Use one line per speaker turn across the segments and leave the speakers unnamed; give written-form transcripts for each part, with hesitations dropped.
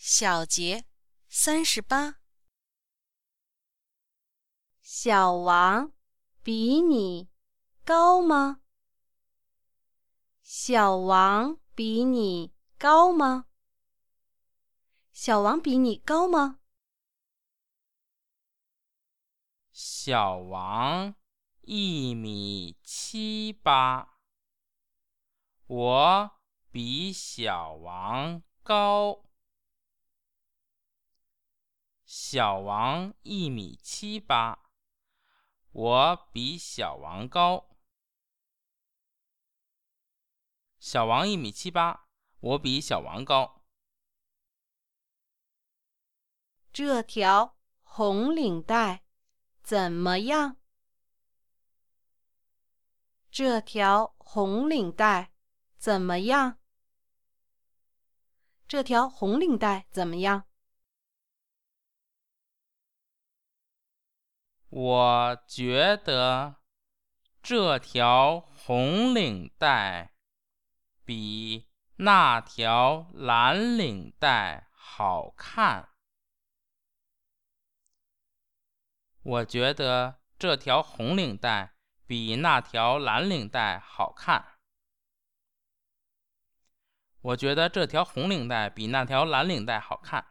小节38。
小王比你高吗？小王比你高吗？小王比你高吗？
小王1.78米，我比小王高。小王1.78米，我比小王高。小王1.78米，我比小王高。
这条红领带怎么样？这条红领带怎么样？这条红领带怎么样？
我觉得这条红领带比那条蓝领带好看。我觉得这条红领带比那条蓝领带好看。我觉得这条红领带比那条蓝领带好看。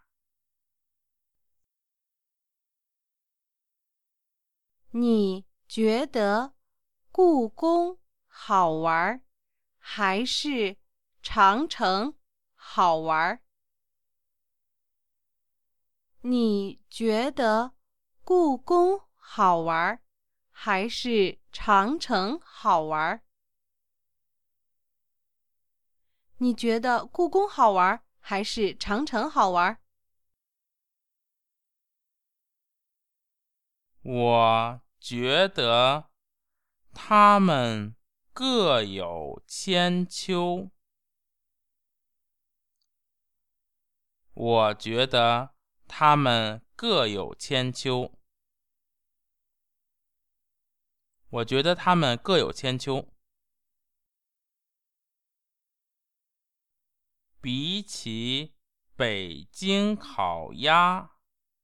你觉得故宫好玩还是长城好玩？你觉得故宫好玩还是长城好玩？你觉得故宫好玩还是长城好玩？
我觉得它们各有千秋。我觉得它们各有千秋。我觉得它们各有千秋。比起北京烤鸭，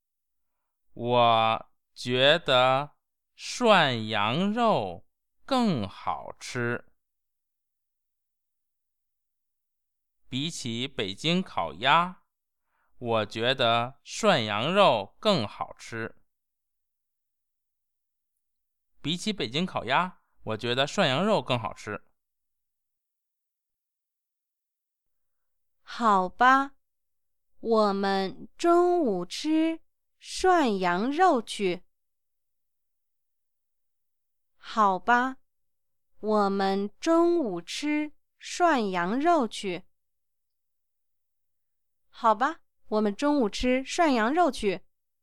我觉得涮羊肉更好吃。比起北京烤鸭，我觉得涮羊肉更好吃。比起北京烤鸭，我觉得涮羊肉更好吃。
好吧，我们中午吃涮羊肉去。好吧，我们中午吃涮羊肉去。好吧，我们中午吃涮羊肉去。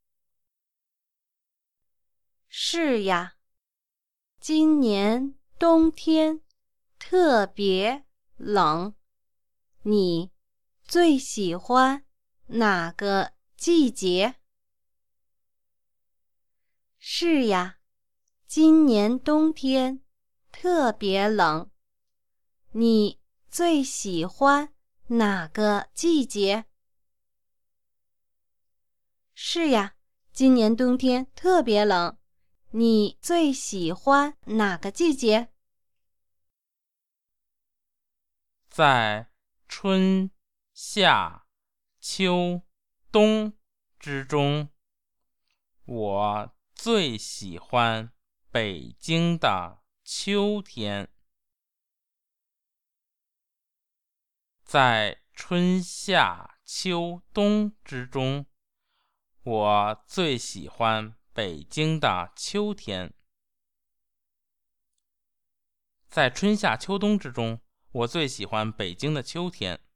是呀，今年冬天特别冷，你最喜欢哪个季节？是呀，今年冬天特别冷，你最喜欢哪个季节？是呀，今年冬天特别冷，你最喜欢哪个季节？
在春夏秋冬之中，我最喜欢北京的秋天。在春夏秋冬之中，我最喜欢北京的秋天。在春夏秋冬之中，我最喜欢北京的秋天。